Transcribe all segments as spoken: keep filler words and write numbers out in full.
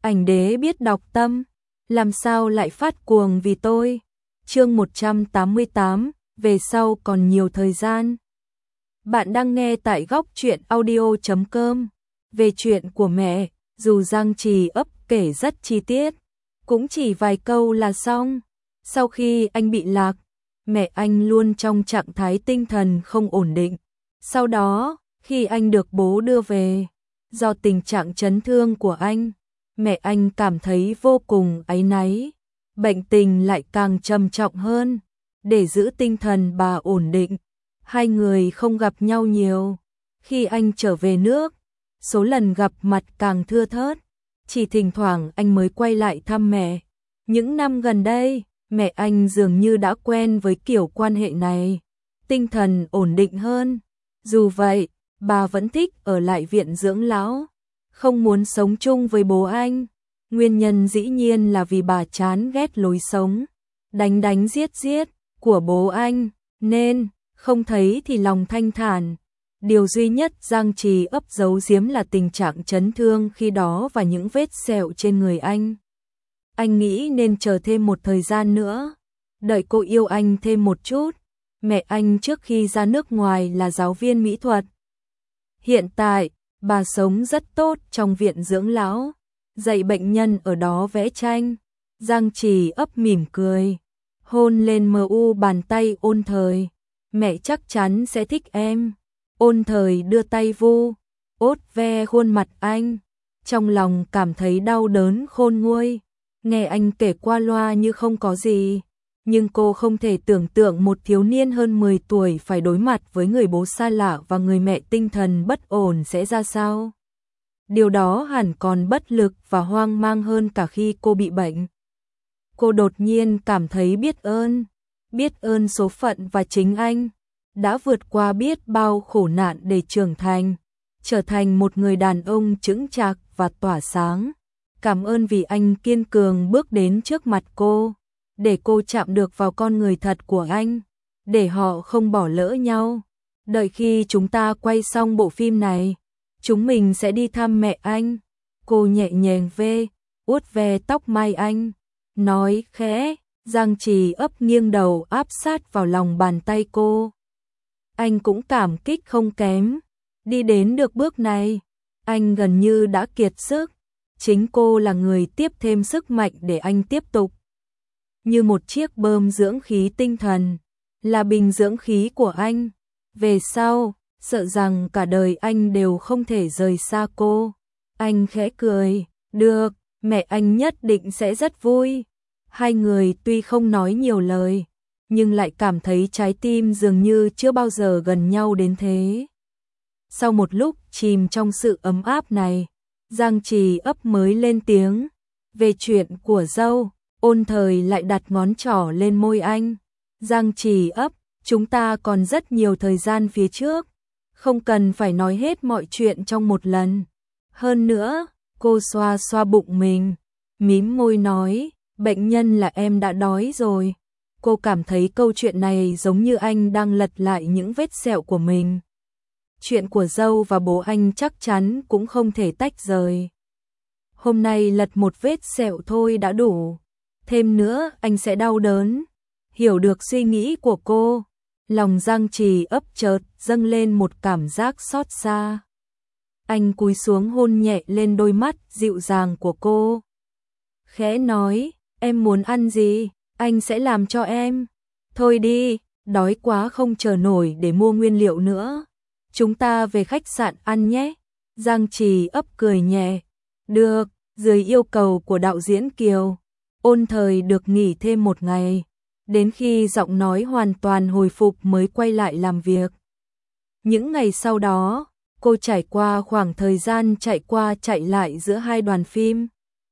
ảnh đế biết đọc tâm, làm sao lại phát cuồng vì tôi. Chương một trăm tám mươi tám, về sau còn nhiều thời gian. Bạn đang nghe tại góc truyện audio chấm com. Về chuyện của mẹ, dù Giang Trì ấp kể rất chi tiết, cũng chỉ vài câu là xong. Sau khi anh bị lạc, mẹ anh luôn trong trạng thái tinh thần không ổn định. Sau đó, khi anh được bố đưa về, do tình trạng chấn thương của anh, mẹ anh cảm thấy vô cùng áy náy. Bệnh tình lại càng trầm trọng hơn. Để giữ tinh thần bà ổn định, hai người không gặp nhau nhiều. Khi anh trở về nước, số lần gặp mặt càng thưa thớt. Chỉ thỉnh thoảng anh mới quay lại thăm mẹ. Những năm gần đây, mẹ anh dường như đã quen với kiểu quan hệ này, tinh thần ổn định hơn. Dù vậy, bà vẫn thích ở lại viện dưỡng lão, không muốn sống chung với bố anh. Nguyên nhân dĩ nhiên là vì bà chán ghét lối sống đánh đánh giết giết của bố anh, nên không thấy thì lòng thanh thản. Điều duy nhất Giang Trì ấp giấu giếm là tình trạng chấn thương khi đó và những vết sẹo trên người anh. Anh nghĩ nên chờ thêm một thời gian nữa, đợi cô yêu anh thêm một chút. Mẹ anh trước khi ra nước ngoài là giáo viên mỹ thuật. Hiện tại, bà sống rất tốt trong viện dưỡng lão, dạy bệnh nhân ở đó vẽ tranh. Giang Trì ấp mỉm cười, hôn lên mờ u bàn tay Ôn Thời. Mẹ chắc chắn sẽ thích em. Ôn Thời đưa tay vu, ốt ve khuôn mặt anh, trong lòng cảm thấy đau đớn khôn nguôi. Nghe anh kể qua loa như không có gì, nhưng cô không thể tưởng tượng một thiếu niên hơn mười tuổi phải đối mặt với người bố xa lạ và người mẹ tinh thần bất ổn sẽ ra sao. Điều đó hẳn còn bất lực và hoang mang hơn cả khi cô bị bệnh. Cô đột nhiên cảm thấy biết ơn, biết ơn số phận và chính anh đã vượt qua biết bao khổ nạn để trưởng thành, trở thành một người đàn ông chững chạc và tỏa sáng. Cảm ơn vì anh kiên cường bước đến trước mặt cô, để cô chạm được vào con người thật của anh, để họ không bỏ lỡ nhau. Đợi khi chúng ta quay xong bộ phim này, chúng mình sẽ đi thăm mẹ anh. Cô nhẹ nhàng ve, uốt ve tóc mai anh, nói khẽ. Giang Trì ấp nghiêng đầu áp sát vào lòng bàn tay cô. Anh cũng cảm kích không kém. Đi đến được bước này, anh gần như đã kiệt sức. Chính cô là người tiếp thêm sức mạnh để anh tiếp tục. Như một chiếc bơm dưỡng khí tinh thần, là bình dưỡng khí của anh. Về sau, sợ rằng cả đời anh đều không thể rời xa cô. Anh khẽ cười, được, mẹ anh nhất định sẽ rất vui. Hai người tuy không nói nhiều lời, nhưng lại cảm thấy trái tim dường như chưa bao giờ gần nhau đến thế. Sau một lúc chìm trong sự ấm áp này, Giang Trì ấp mới lên tiếng. Về chuyện của dâu, Ôn Thời lại đặt ngón trỏ lên môi anh. Giang Trì ấp, chúng ta còn rất nhiều thời gian phía trước, không cần phải nói hết mọi chuyện trong một lần. Hơn nữa, cô xoa xoa bụng mình, mím môi nói, bệnh nhân là em đã đói rồi. Cô cảm thấy câu chuyện này giống như anh đang lật lại những vết sẹo của mình. Chuyện của dâu và bố anh chắc chắn cũng không thể tách rời. Hôm nay lật một vết sẹo thôi đã đủ, thêm nữa anh sẽ đau đớn. Hiểu được suy nghĩ của cô, lòng Giang Trì ấp chợt dâng lên một cảm giác xót xa. Anh cúi xuống hôn nhẹ lên đôi mắt dịu dàng của cô, khẽ nói, em muốn ăn gì, anh sẽ làm cho em. Thôi đi, đói quá không chờ nổi để mua nguyên liệu nữa. Chúng ta về khách sạn ăn nhé. Giang Trì ấp cười nhẹ. Được, dưới yêu cầu của đạo diễn Kiều, Ôn Thời được nghỉ thêm một ngày, đến khi giọng nói hoàn toàn hồi phục mới quay lại làm việc. Những ngày sau đó, cô trải qua khoảng thời gian chạy qua chạy lại giữa hai đoàn phim.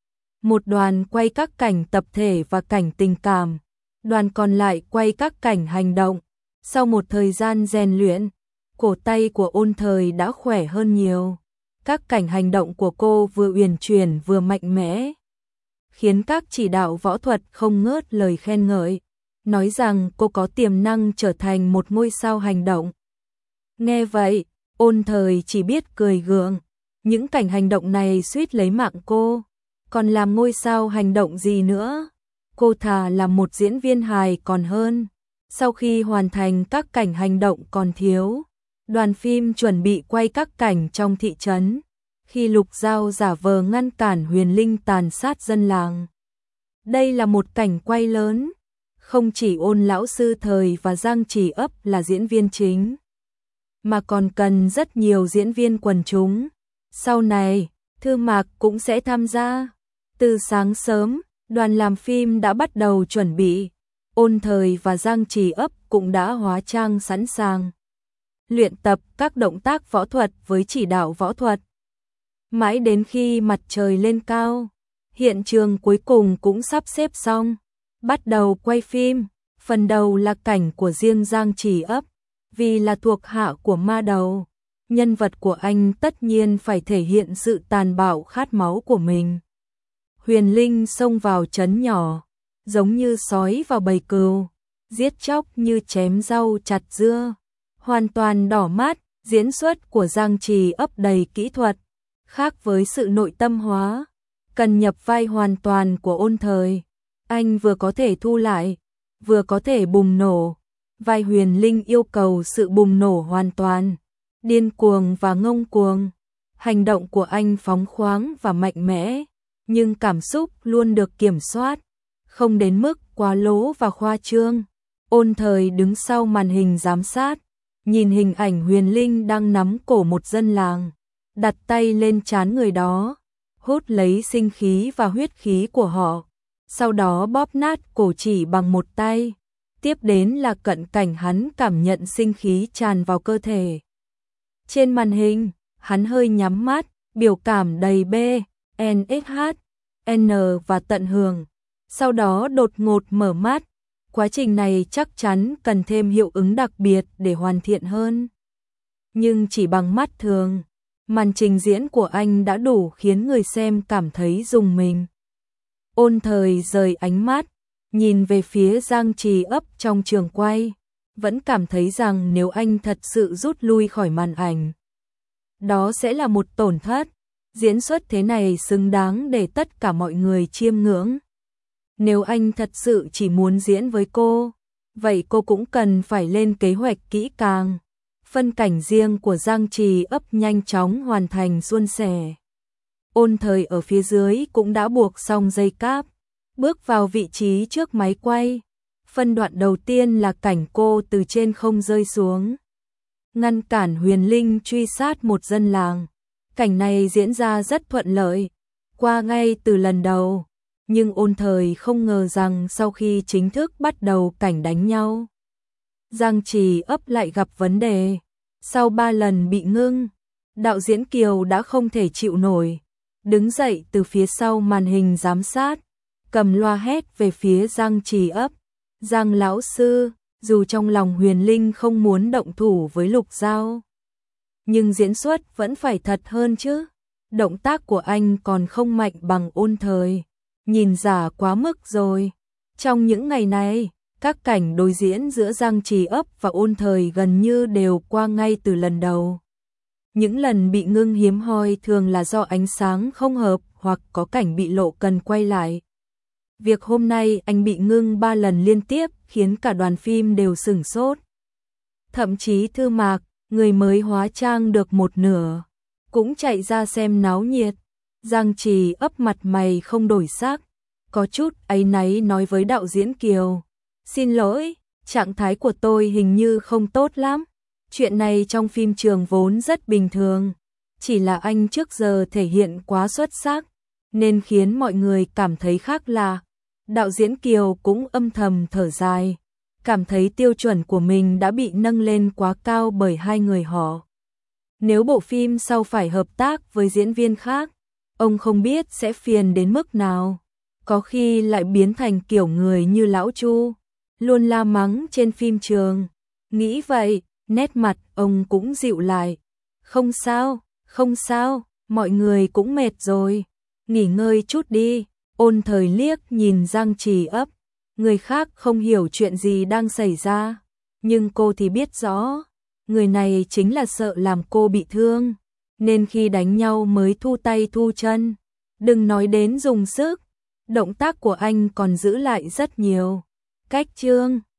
Một đoàn quay các cảnh tập thể và cảnh tình cảm, đoàn còn lại quay các cảnh hành động. Sau một thời gian rèn luyện, cổ tay của Ôn Thời đã khỏe hơn nhiều. Các cảnh hành động của cô vừa uyển chuyển vừa mạnh mẽ, khiến các chỉ đạo võ thuật không ngớt lời khen ngợi, nói rằng cô có tiềm năng trở thành một ngôi sao hành động. Nghe vậy, Ôn Thời chỉ biết cười gượng. Những cảnh hành động này suýt lấy mạng cô. còn làm ngôi sao hành động gì nữa? Cô thà làm một diễn viên hài còn hơn. Sau khi hoàn thành các cảnh hành động còn thiếu, đoàn phim chuẩn bị quay các cảnh trong thị trấn. Khi Lục Giao giả vờ ngăn cản Huyền Linh tàn sát dân làng. Đây là một cảnh quay lớn, không chỉ Ôn lão sư Thời và Giang Chỉ Ấp là diễn viên chính, mà còn cần rất nhiều diễn viên quần chúng. Sau này, Thư Mạc cũng sẽ tham gia. Từ sáng sớm, đoàn làm phim đã bắt đầu chuẩn bị. Ôn Thời và Giang Chỉ Ấp cũng đã hóa trang sẵn sàng luyện tập các động tác võ thuật với chỉ đạo võ thuật. Mãi đến khi mặt trời lên cao, hiện trường cuối cùng cũng sắp xếp xong, bắt đầu quay phim. Phần đầu là cảnh của riêng Giang Chỉ Ấp, vì là thuộc hạ của Ma Đầu, nhân vật của anh tất nhiên phải thể hiện sự tàn bạo khát máu của mình. Huyền Linh xông vào trấn nhỏ, giống như sói vào bầy cừu, giết chóc như chém rau chặt dưa, hoàn toàn đỏ mắt. Diễn xuất của Giang Chỉ Ấp đầy kỹ thuật, khác với sự nội tâm hóa, cần nhập vai hoàn toàn của Ôn Thời. Anh vừa có thể thu lại, vừa có thể bùng nổ. Vai Huyền Linh yêu cầu sự bùng nổ hoàn toàn, điên cuồng và ngông cuồng. Hành động của anh phóng khoáng và mạnh mẽ, nhưng cảm xúc luôn được kiểm soát, không đến mức quá lố và khoa trương. Ôn Thời đứng sau màn hình giám sát, nhìn hình ảnh Huyền Linh đang nắm cổ một dân làng, đặt tay lên trán người đó, hút lấy sinh khí và huyết khí của họ, sau đó bóp nát cổ chỉ bằng một tay. Tiếp đến là cận cảnh hắn cảm nhận sinh khí tràn vào cơ thể. Trên màn hình, hắn hơi nhắm mắt, biểu cảm đầy B, N S H, N và tận hưởng, sau đó đột ngột mở mắt. Quá trình này chắc chắn cần thêm hiệu ứng đặc biệt để hoàn thiện hơn. Nhưng chỉ bằng mắt thường, màn trình diễn của anh đã đủ khiến người xem cảm thấy rùng mình. Ôn Thời rời ánh mắt, nhìn về phía Giang Chỉ Ấp trong trường quay, vẫn cảm thấy rằng nếu anh thật sự rút lui khỏi màn ảnh, đó sẽ là một tổn thất. Diễn xuất thế này xứng đáng để tất cả mọi người chiêm ngưỡng. Nếu anh thật sự chỉ muốn diễn với cô, vậy cô cũng cần phải lên kế hoạch kỹ càng. Phân cảnh riêng của Giang Chỉ Ấp nhanh chóng hoàn thành suôn sẻ. Ôn Thời ở phía dưới cũng đã buộc xong dây cáp, bước vào vị trí trước máy quay. Phân đoạn đầu tiên là cảnh cô từ trên không rơi xuống, ngăn cản Huyền Linh truy sát một dân làng. Cảnh này diễn ra rất thuận lợi, qua ngay từ lần đầu. Nhưng Ôn Thời không ngờ rằng sau khi chính thức bắt đầu cảnh đánh nhau, Giang Chỉ Ấp lại gặp vấn đề. Sau ba lần bị ngưng, đạo diễn Kiều đã không thể chịu nổi, đứng dậy từ phía sau màn hình giám sát, cầm loa hét về phía Giang Chỉ Ấp. Giang lão sư, dù trong lòng Huyền Linh không muốn động thủ với Lục Giao, nhưng diễn xuất vẫn phải thật hơn chứ. Động tác của anh còn không mạnh bằng Ôn Thời, nhìn giả quá mức rồi. Trong những ngày này, các cảnh đối diễn giữa Giang Chỉ Ấp và Ôn Thời gần như đều qua ngay từ lần đầu. Những lần bị ngưng hiếm hoi thường là do ánh sáng không hợp hoặc có cảnh bị lộ cần quay lại. Việc hôm nay anh bị ngưng ba lần liên tiếp khiến cả đoàn phim đều sửng sốt. Thậm chí Thư Mạc, người mới hóa trang được một nửa, cũng chạy ra xem náo nhiệt. Giang Chỉ Ấp mặt mày không đổi sắc, có chút áy náy nói với đạo diễn Kiều: "Xin lỗi, trạng thái của tôi hình như không tốt lắm. Chuyện này trong phim trường vốn rất bình thường, chỉ là anh trước giờ thể hiện quá xuất sắc, nên khiến mọi người cảm thấy khác lạ." Đạo diễn Kiều cũng âm thầm thở dài, cảm thấy tiêu chuẩn của mình đã bị nâng lên quá cao bởi hai người họ. Nếu bộ phim sau phải hợp tác với diễn viên khác, ông không biết sẽ phiền đến mức nào. Có khi lại biến thành kiểu người như lão Chu, luôn la mắng trên phim trường. Nghĩ vậy, nét mặt ông cũng dịu lại. "Không sao, không sao, mọi người cũng mệt rồi, nghỉ ngơi chút đi." Ôn Thời liếc nhìn Giang Chỉ Ấp, người khác không hiểu chuyện gì đang xảy ra, nhưng cô thì biết rõ, người này chính là sợ làm cô bị thương, nên khi đánh nhau mới thu tay thu chân. Đừng nói đến dùng sức, động tác của anh còn giữ lại rất nhiều. Cách chương